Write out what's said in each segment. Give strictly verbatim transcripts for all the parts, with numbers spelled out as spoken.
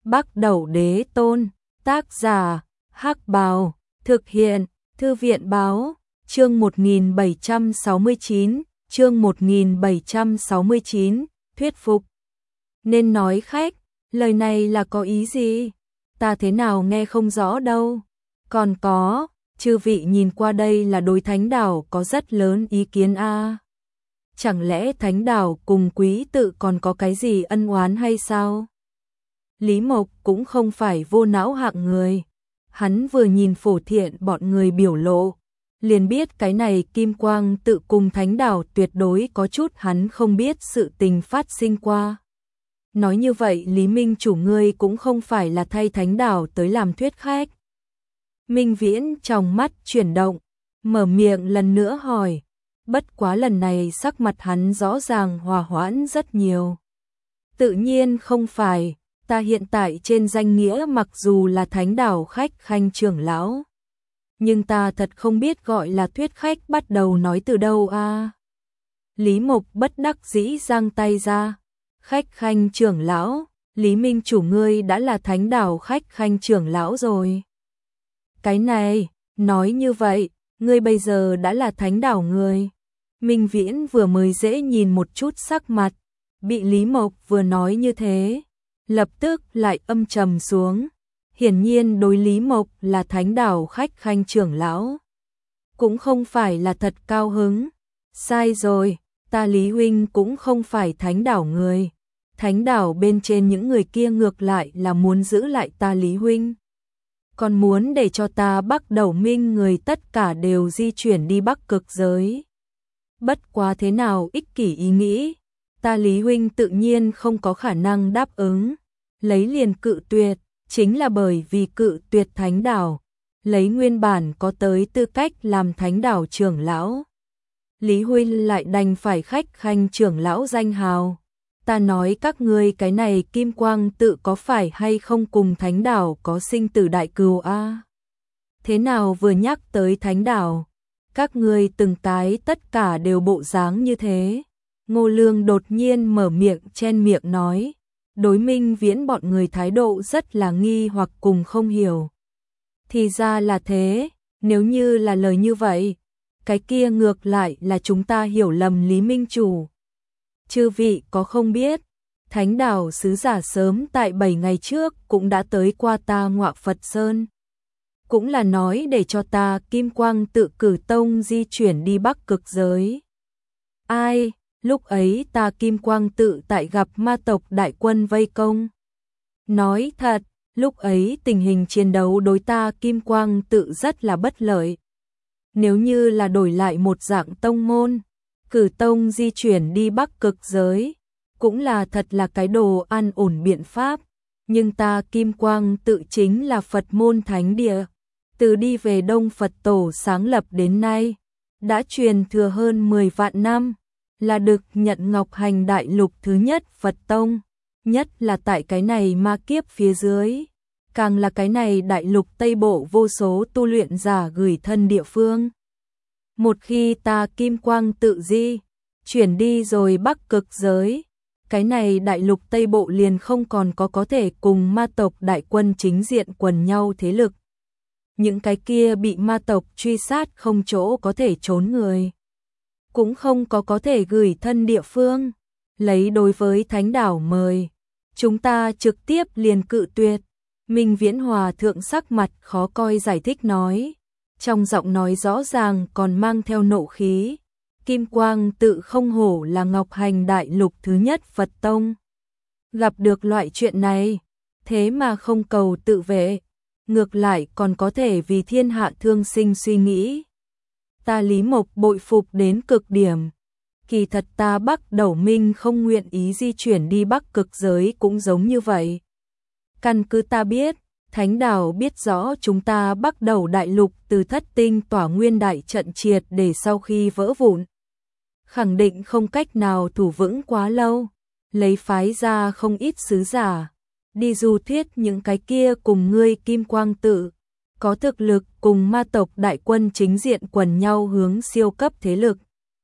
Bắc Đẩu Đế Tôn, tác giả, Hắc Bào, thực hiện, Thư viện Báo, chương một nghìn bảy trăm sáu mươi chín, chương một nghìn bảy trăm sáu mươi chín, thuyết phục. Nên nói khách, lời này là có ý gì? Ta thế nào nghe không rõ đâu. Còn có, chư vị nhìn qua đây là đối Thánh Đảo có rất lớn ý kiến a. À. Chẳng lẽ Thánh Đảo cùng quý tự còn có cái gì ân oán hay sao? Lý Mộc cũng không phải vô não hạng người. Hắn vừa nhìn Phổ Thiện bọn người biểu lộ, liền biết cái này Kim Quang tự cùng Thánh Đảo tuyệt đối có chút hắn không biết sự tình phát sinh qua. Nói như vậy Lý Minh chủ ngươi cũng không phải là thay Thánh Đảo tới làm thuyết khách. Minh Viễn trong mắt chuyển động, mở miệng lần nữa hỏi, bất quá lần này sắc mặt hắn rõ ràng hòa hoãn rất nhiều. Tự nhiên không phải, ta hiện tại trên danh nghĩa mặc dù là Thánh Đảo khách khanh trưởng lão, nhưng ta thật không biết gọi là thuyết khách bắt đầu nói từ đâu a. À. Lý Mộc bất đắc dĩ giang tay ra, khách khanh trưởng lão, Lý Minh chủ ngươi đã là Thánh Đảo khách khanh trưởng lão rồi. Cái này, nói như vậy, ngươi bây giờ đã là Thánh Đảo người. Minh Viễn vừa mới dễ nhìn một chút sắc mặt, bị Lý Mộc vừa nói như thế, lập tức lại âm trầm xuống. Hiển nhiên đối Lý Mộc là Thánh Đảo khách khanh trưởng lão, cũng không phải là thật cao hứng. Sai rồi, ta Lý huynh cũng không phải Thánh Đảo người. Thánh Đảo bên trên những người kia ngược lại là muốn giữ lại ta Lý huynh, còn muốn để cho ta Bắc Đẩu Minh người tất cả đều di chuyển đi Bắc Cực giới. Bất quá thế nào ích kỷ ý nghĩ, ta Lý huynh tự nhiên không có khả năng đáp ứng, lấy liền cự tuyệt, chính là bởi vì cự tuyệt Thánh Đảo, lấy nguyên bản có tới tư cách làm Thánh Đảo trưởng lão. Lý huynh lại đành phải khách khanh trưởng lão danh hào. Ta nói các ngươi cái này Kim Quang tự có phải hay không cùng Thánh Đảo có sinh tử đại cừu a? À? Thế nào vừa nhắc tới Thánh Đảo, các ngươi từng cái tất cả đều bộ dáng như thế. Ngô Lương đột nhiên mở miệng chen miệng nói, đối Minh Viễn bọn người thái độ rất là nghi hoặc cùng không hiểu. Thì ra là thế, nếu như là lời như vậy, cái kia ngược lại là chúng ta hiểu lầm Lý Minh chủ. Chư vị có không biết, Thánh Đảo sứ giả sớm tại bảy ngày trước cũng đã tới qua ta Ngọa Phật Sơn. Cũng là nói để cho ta Kim Quang tự cử tông di chuyển đi Bắc Cực giới. Ai, lúc ấy ta Kim Quang tự tại gặp ma tộc đại quân vây công. Nói thật, lúc ấy tình hình chiến đấu đối ta Kim Quang tự rất là bất lợi. Nếu như là đổi lại một dạng tông môn, cử tông di chuyển đi Bắc Cực giới, cũng là thật là cái đồ an ổn biện pháp, nhưng ta Kim Quang tự chính là Phật môn thánh địa, từ đi về Đông Phật tổ sáng lập đến nay, đã truyền thừa hơn mười vạn năm, là được nhận Ngọc Hành Đại Lục thứ nhất Phật tông, nhất là tại cái này ma kiếp phía dưới, càng là cái này Đại Lục Tây Bộ vô số tu luyện giả gửi thân địa phương. Một khi ta Kim Quang tự di, chuyển đi rồi Bắc Cực giới, cái này Đại Lục Tây Bộ liền không còn có có thể cùng ma tộc đại quân chính diện quần nhau thế lực. Những cái kia bị ma tộc truy sát không chỗ có thể trốn người, cũng không có có thể gửi thân địa phương. Lấy đối với Thánh Đảo mời, chúng ta trực tiếp liền cự tuyệt. Minh Viễn Hòa thượng sắc mặt khó coi giải thích nói, trong giọng nói rõ ràng còn mang theo nộ khí. Kim Quang tự không hổ là Ngọc Hành Đại Lục thứ nhất Phật tông. Gặp được loại chuyện này, thế mà không cầu tự vệ, ngược lại còn có thể vì thiên hạ thương sinh suy nghĩ. Ta Lý Mộc bội phục đến cực điểm. Kỳ thật ta Bắc Đẩu Minh không nguyện ý di chuyển đi Bắc Cực giới cũng giống như vậy. Căn cứ ta biết, Thánh Đảo biết rõ chúng ta Bắc Đẩu Đại Lục từ thất tinh tỏa nguyên đại trận triệt để sau khi vỡ vụn, khẳng định không cách nào thủ vững quá lâu, lấy phái ra không ít sứ giả, đi du thuyết những cái kia cùng ngươi Kim Quang tự, có thực lực cùng ma tộc đại quân chính diện quần nhau hướng siêu cấp thế lực.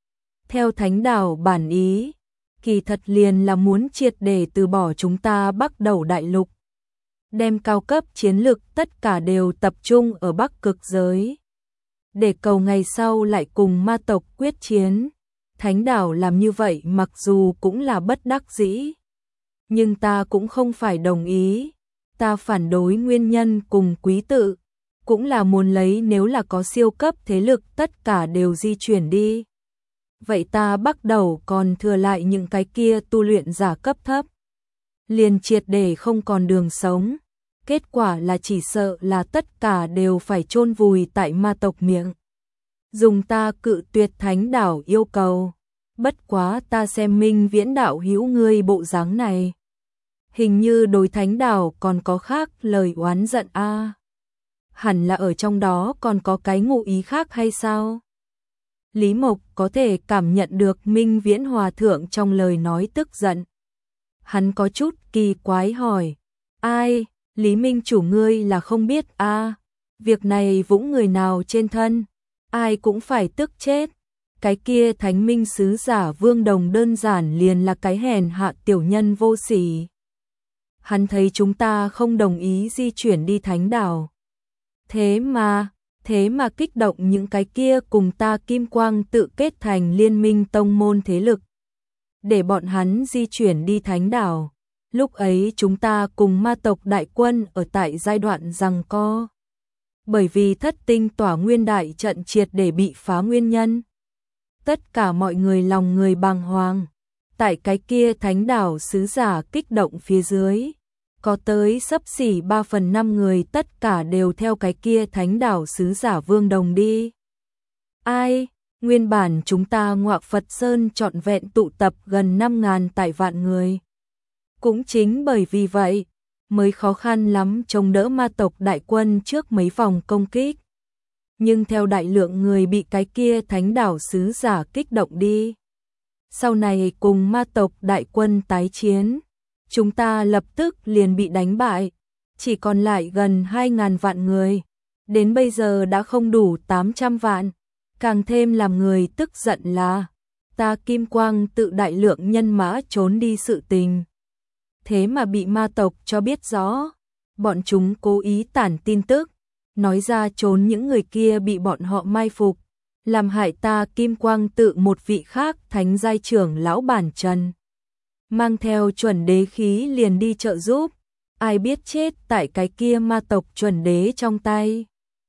Theo Thánh Đảo bản ý, kỳ thật liền là muốn triệt để từ bỏ chúng ta Bắc Đẩu Đại Lục. đem cao cấp chiến lực tất cả đều tập trung ở Bắc Cực giới. Để cầu ngày sau lại cùng ma tộc quyết chiến. Thánh đảo làm như vậy mặc dù cũng là bất đắc dĩ, nhưng ta cũng không phải đồng ý. Ta phản đối nguyên nhân cùng quý tự, cũng là muốn lấy nếu là có siêu cấp thế lực tất cả đều di chuyển đi. Vậy ta bắt đầu còn thừa lại những cái kia tu luyện giả cấp thấp. Liền triệt để không còn đường sống. Kết quả là chỉ sợ là tất cả đều phải chôn vùi tại ma tộc miệng. Dùng ta cự tuyệt thánh đảo yêu cầu. Bất quá ta xem Minh Viễn đạo hữu ngươi bộ dáng này. Hình như đối thánh đảo còn có khác lời oán giận a. À. Hẳn là ở trong đó còn có cái ngụ ý khác hay sao? Lý Mộc có thể cảm nhận được Minh Viễn Hòa Thượng trong lời nói tức giận. Hắn có chút kỳ quái hỏi. Ai, Lý Minh chủ ngươi là không biết a à, việc này vũng người nào trên thân, ai cũng phải tức chết. Cái kia thánh minh sứ giả Vương Đồng đơn giản liền là cái hèn hạ tiểu nhân vô sỉ. Hắn thấy chúng ta không đồng ý di chuyển đi thánh đảo. Thế mà, thế mà kích động những cái kia cùng ta Kim Quang tự kết thành liên minh tông môn thế lực. Để bọn hắn di chuyển đi thánh đảo. Lúc ấy chúng ta cùng ma tộc đại quân ở tại giai đoạn giằng co. Bởi vì thất tinh tỏa nguyên đại trận triệt để bị phá nguyên nhân. Tất cả mọi người lòng người bàng hoàng. Tại cái kia thánh đảo sứ giả kích động phía dưới. Có tới xấp xỉ ba phần năm người tất cả đều theo cái kia thánh đảo sứ giả Vương Đồng đi. Ai, nguyên bản chúng ta Ngọa Phật Sơn trọn vẹn tụ tập gần năm ngàn tại vạn người. Cũng chính bởi vì vậy, mới khó khăn lắm chống đỡ ma tộc đại quân trước mấy vòng công kích. Nhưng theo đại lượng người bị cái kia thánh đảo sứ giả kích động đi. Sau này cùng ma tộc đại quân tái chiến, chúng ta lập tức liền bị đánh bại, chỉ còn lại gần hai ngàn vạn người, đến bây giờ đã không đủ tám trăm vạn. Càng thêm làm người tức giận là, ta Kim Quang tự đại lượng nhân mã trốn đi sự tình. Thế mà bị ma tộc cho biết rõ, bọn chúng cố ý tản tin tức, nói ra trốn những người kia bị bọn họ mai phục, làm hại ta Kim Quang tự một vị khác thánh giai trưởng lão bản Trần. Mang theo chuẩn đế khí liền đi trợ giúp, ai biết chết tại cái kia ma tộc chuẩn đế trong tay.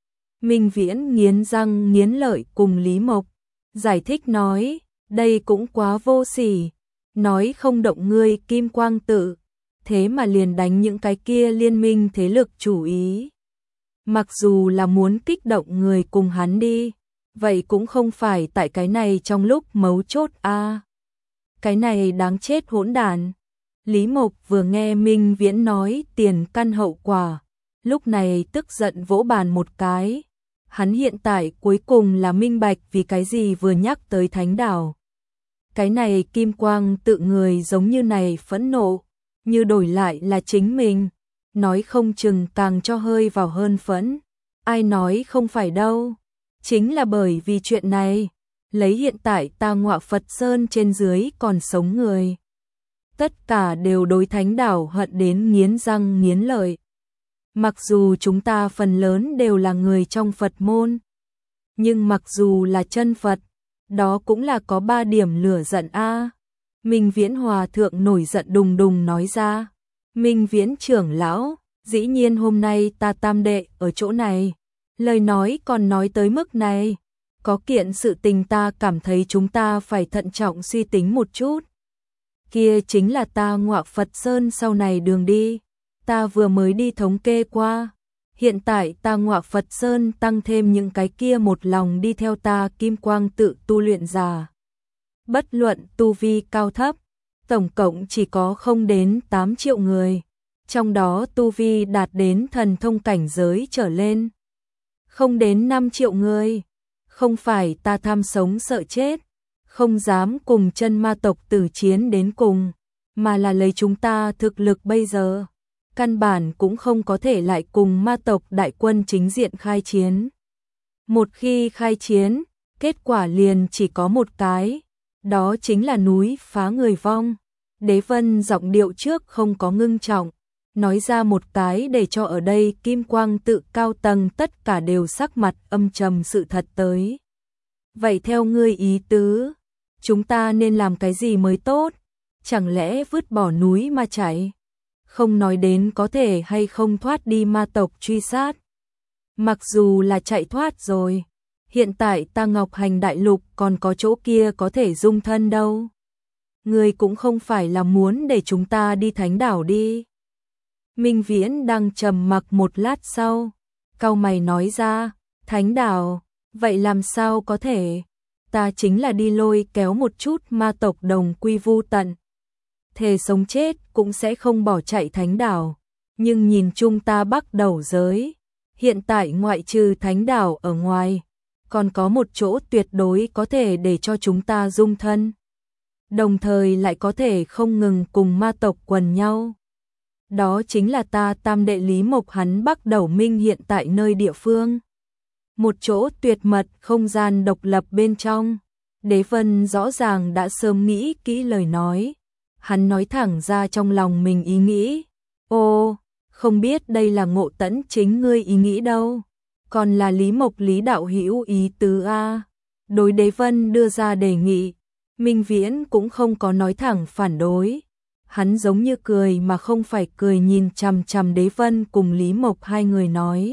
Minh Viễn nghiến răng nghiến lợi cùng Lý Mộc, giải thích nói, đây cũng quá vô sỉ, nói không động ngươi Kim Quang tự, thế mà liền đánh những cái kia liên minh thế lực chủ ý. Mặc dù là muốn kích động người cùng hắn đi, vậy cũng không phải tại cái này trong lúc mấu chốt a. À. Cái này đáng chết hỗn đản. Lý Mộc vừa nghe Minh Viễn nói tiền căn hậu quả, lúc này tức giận vỗ bàn một cái. Hắn hiện tại cuối cùng là minh bạch vì cái gì vừa nhắc tới thánh đảo. Cái này Kim Quang tự người giống như này phẫn nộ, như đổi lại là chính mình, nói không chừng càng cho hơi vào hơn phẫn. Ai nói không phải đâu, chính là bởi vì chuyện này, lấy hiện tại ta Ngọa Phật Sơn trên dưới còn sống người. Tất cả đều đối thánh đảo hận đến nghiến răng nghiến lợi. Mặc dù chúng ta phần lớn đều là người trong Phật môn, nhưng mặc dù là chân Phật, đó cũng là có ba điểm lửa giận a. À. Minh Viễn Hòa Thượng nổi giận đùng đùng nói ra. Minh Viễn trưởng lão, dĩ nhiên hôm nay ta tam đệ ở chỗ này. Lời nói còn nói tới mức này. Có kiện sự tình ta cảm thấy chúng ta phải thận trọng suy tính một chút. Kia chính là ta Ngọa Phật Sơn sau này đường đi. Ta vừa mới đi thống kê qua. Hiện tại ta Ngọa Phật Sơn tăng thêm những cái kia một lòng đi theo ta Kim Quang tự tu luyện giả. Bất luận tu vi cao thấp, tổng cộng chỉ có không đến tám triệu người. Trong đó tu vi đạt đến thần thông cảnh giới trở lên. Không đến năm triệu người. Không phải ta tham sống sợ chết, không dám cùng chân ma tộc tử chiến đến cùng, mà là lấy chúng ta thực lực bây giờ. Căn bản cũng không có thể lại cùng ma tộc đại quân chính diện khai chiến. Một khi khai chiến, kết quả liền chỉ có một cái, đó chính là núi phá người vong. Đế Vân giọng điệu trước không có ngưng trọng, nói ra một cái để cho ở đây Kim Quang tự cao tầng tất cả đều sắc mặt âm trầm sự thật tới. Vậy theo ngươi ý tứ, chúng ta nên làm cái gì mới tốt? Chẳng lẽ vứt bỏ núi mà chạy? Không nói đến có thể hay không thoát đi ma tộc truy sát. Mặc dù là chạy thoát rồi, hiện tại ta Ngọc Hành Đại Lục còn có chỗ kia có thể dung thân đâu. Ngươi cũng không phải là muốn để chúng ta đi Thánh Đảo đi. Minh Viễn đang trầm mặc một lát sau, cau mày nói ra, Thánh Đảo, vậy làm sao có thể? Ta chính là đi lôi kéo một chút ma tộc đồng quy vu tận. Thề sống chết cũng sẽ không bỏ chạy Thánh Đảo, nhưng nhìn chung ta Bắc Đầu giới, hiện tại ngoại trừ Thánh Đảo ở ngoài, còn có một chỗ tuyệt đối có thể để cho chúng ta dung thân. Đồng thời lại có thể không ngừng cùng ma tộc quần nhau. Đó chính là ta tam đệ Lý Mộc hắn Bắc Đầu Minh hiện tại nơi địa phương. Một chỗ tuyệt mật không gian độc lập bên trong. Đế Vân rõ ràng đã sớm nghĩ kỹ lời nói. Hắn nói thẳng ra trong lòng mình ý nghĩ. Ô, không biết đây là Ngộ Tẫn chính ngươi ý nghĩ đâu. Còn là Lý Mộc Lý đạo hữu ý tứ a. Đối Đế Vân đưa ra đề nghị, Minh Viễn cũng không có nói thẳng phản đối. Hắn giống như cười mà không phải cười nhìn chằm chằm Đế Vân cùng Lý Mộc hai người nói.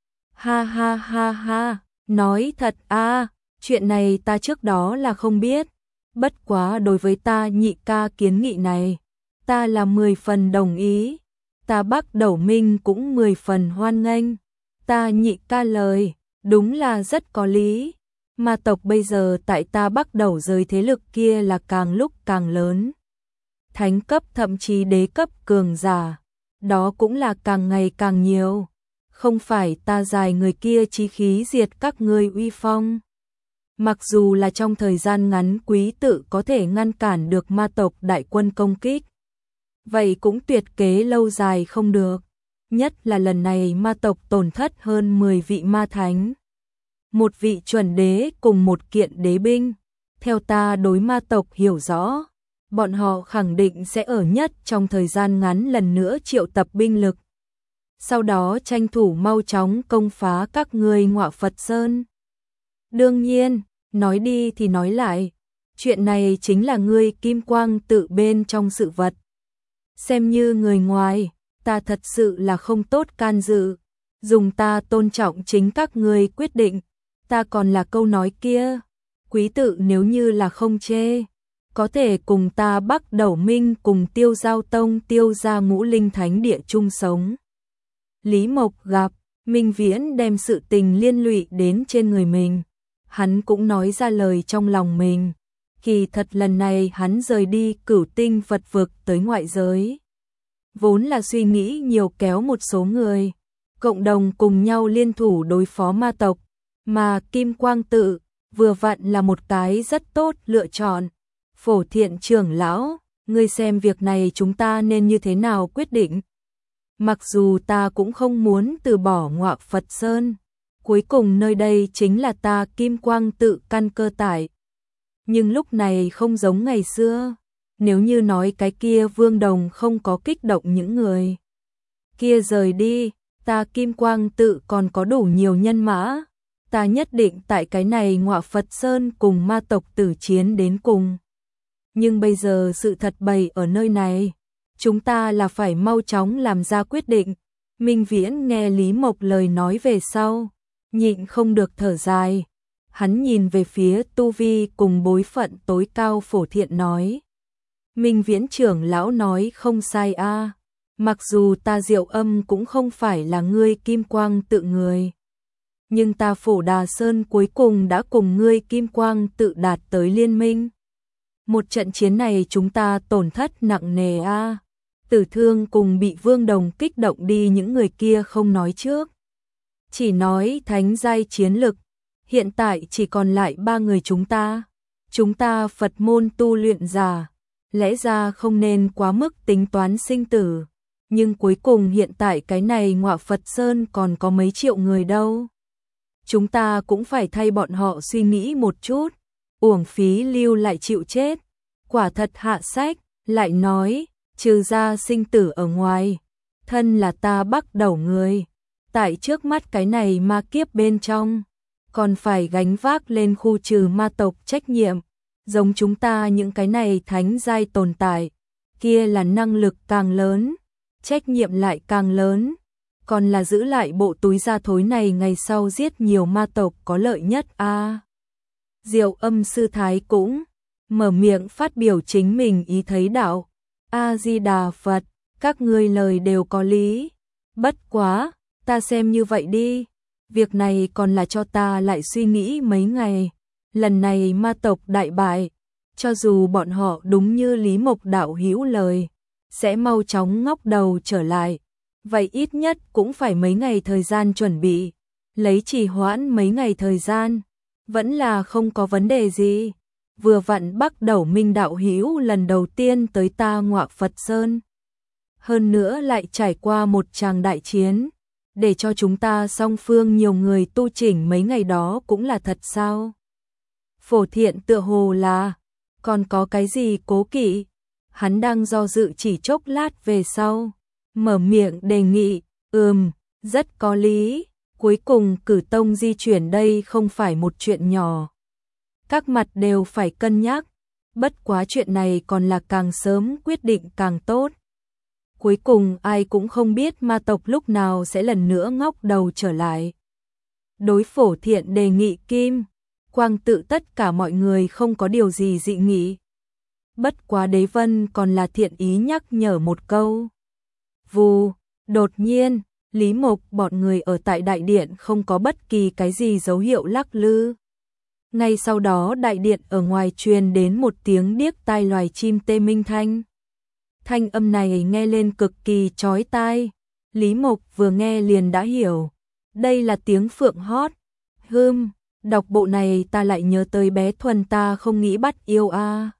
Ha ha ha ha, nói thật a, chuyện này ta trước đó là không biết. Bất quá đối với ta nhị ca kiến nghị này, ta là mười phần đồng ý. Ta Bắc Đầu Minh cũng mười phần hoan nghênh. Ta nhị ca lời, đúng là rất có lý. Ma tộc bây giờ tại ta Bắc Đầu giới thế lực kia là càng lúc càng lớn. Thánh cấp thậm chí đế cấp cường giả, đó cũng là càng ngày càng nhiều. Không phải ta dài người kia chí khí diệt các ngươi uy phong. Mặc dù là trong thời gian ngắn quý tự có thể ngăn cản được ma tộc đại quân công kích, vậy cũng tuyệt kế lâu dài không được. Nhất là lần này ma tộc tổn thất hơn mười vị ma thánh, một vị chuẩn đế cùng một kiện đế binh. Theo ta đối ma tộc hiểu rõ, bọn họ khẳng định sẽ ở nhất trong thời gian ngắn lần nữa triệu tập binh lực. Sau đó tranh thủ mau chóng công phá các ngươi Ngọa Phật Sơn. Đương nhiên, nói đi thì nói lại, chuyện này chính là ngươi Kim Quang tự bên trong sự vật. Xem như người ngoài, ta thật sự là không tốt can dự, dùng ta tôn trọng chính các ngươi quyết định. Ta còn là câu nói kia, quý tự nếu như là không chê, có thể cùng ta Bắc Đầu Minh cùng Tiêu Giao Tông tiêu ra ngũ linh thánh địa chung sống. Lý Mộc gặp, Minh Viễn đem sự tình liên lụy đến trên người mình. Hắn cũng nói ra lời trong lòng mình. Kỳ thật lần này hắn rời đi Cửu Tinh Phật vực tới ngoại giới, vốn là suy nghĩ nhiều kéo một số người, cộng đồng cùng nhau liên thủ đối phó ma tộc. Mà Kim Quang tự, vừa vặn là một cái rất tốt lựa chọn. Phổ Thiện trưởng lão, ngươi xem việc này chúng ta nên như thế nào quyết định? Mặc dù ta cũng không muốn từ bỏ Ngọa Phật Sơn, cuối cùng nơi đây chính là ta Kim Quang tự căn cơ tại. Nhưng lúc này không giống ngày xưa, nếu như nói cái kia Vương Đồng không có kích động những người kia rời đi, ta Kim Quang tự còn có đủ nhiều nhân mã. Ta nhất định tại cái này Ngọa Phật Sơn cùng ma tộc tử chiến đến cùng. Nhưng bây giờ sự thật bày ở nơi này, chúng ta là phải mau chóng làm ra quyết định. Minh Viễn nghe Lý Mộc lời nói về sau, nhịn không được thở dài. Hắn nhìn về phía tu vi cùng bối phận tối cao Phổ Thiện nói. Minh Viễn trưởng lão nói không sai a, mặc dù ta Diệu Âm cũng không phải là ngươi Kim Quang tự người, nhưng ta Phổ Đà Sơn cuối cùng đã cùng ngươi Kim Quang tự đạt tới liên minh. Một trận chiến này chúng ta tổn thất nặng nề a. Tử Thương cùng bị Vương Đồng kích động đi những người kia không nói trước, chỉ nói thánh giai chiến lực. Hiện tại chỉ còn lại ba người chúng ta. Chúng ta Phật môn tu luyện giả, lẽ ra không nên quá mức tính toán sinh tử, nhưng cuối cùng hiện tại cái này Ngọa Phật Sơn còn có mấy triệu người đâu. Chúng ta cũng phải thay bọn họ suy nghĩ một chút, uổng phí lưu lại chịu chết. Quả thật hạ sách, lại nói, trừ ra sinh tử ở ngoài, thân là ta Bắc Đẩu người, tại trước mắt cái này ma kiếp bên trong, còn phải gánh vác lên khu trừ ma tộc trách nhiệm, giống chúng ta những cái này thánh giai tồn tại, kia là năng lực càng lớn, trách nhiệm lại càng lớn, còn là giữ lại bộ túi da thối này ngày sau giết nhiều ma tộc có lợi nhất a. À, Diệu Âm sư thái cũng mở miệng phát biểu chính mình ý thấy đạo. A Di Đà Phật, các ngươi lời đều có lý. Bất quá, ta xem như vậy đi, việc này còn là cho ta lại suy nghĩ mấy ngày. Lần này ma tộc đại bại, cho dù bọn họ đúng như Lý Mộc đạo hữu lời, sẽ mau chóng ngóc đầu trở lại, vậy ít nhất cũng phải mấy ngày thời gian chuẩn bị, lấy trì hoãn mấy ngày thời gian, vẫn là không có vấn đề gì. Vừa vặn Bắc Đẩu Minh đạo hữu lần đầu tiên tới ta Ngọa Phật Sơn, hơn nữa lại trải qua một tràng đại chiến, để cho chúng ta song phương nhiều người tu chỉnh mấy ngày đó cũng là thật sao? Phổ Thiện tựa hồ là còn có cái gì cố kỵ, hắn đang do dự chỉ chốc lát về sau, mở miệng đề nghị, ừm, rất có lý, cuối cùng cử tông di chuyển đây không phải một chuyện nhỏ. Các mặt đều phải cân nhắc, bất quá chuyện này còn là càng sớm quyết định càng tốt. Cuối cùng ai cũng không biết ma tộc lúc nào sẽ lần nữa ngóc đầu trở lại. Đối Phổ Thiện đề nghị Kim Quang tự tất cả mọi người không có điều gì dị nghị. Bất quá Đế Vân còn là thiện ý nhắc nhở một câu. Vù, đột nhiên, Lý Mộc bọn người ở tại đại điện không có bất kỳ cái gì dấu hiệu lắc lư. Ngay sau đó đại điện ở ngoài truyền đến một tiếng điếc tai loài chim tê minh thanh. Thanh âm này nghe lên cực kỳ chói tai. Lý Mộc vừa nghe liền đã hiểu. Đây là tiếng phượng hót. Hưm, đọc bộ này ta lại nhớ tới bé Thuần ta không nghĩ bắt yêu a. À.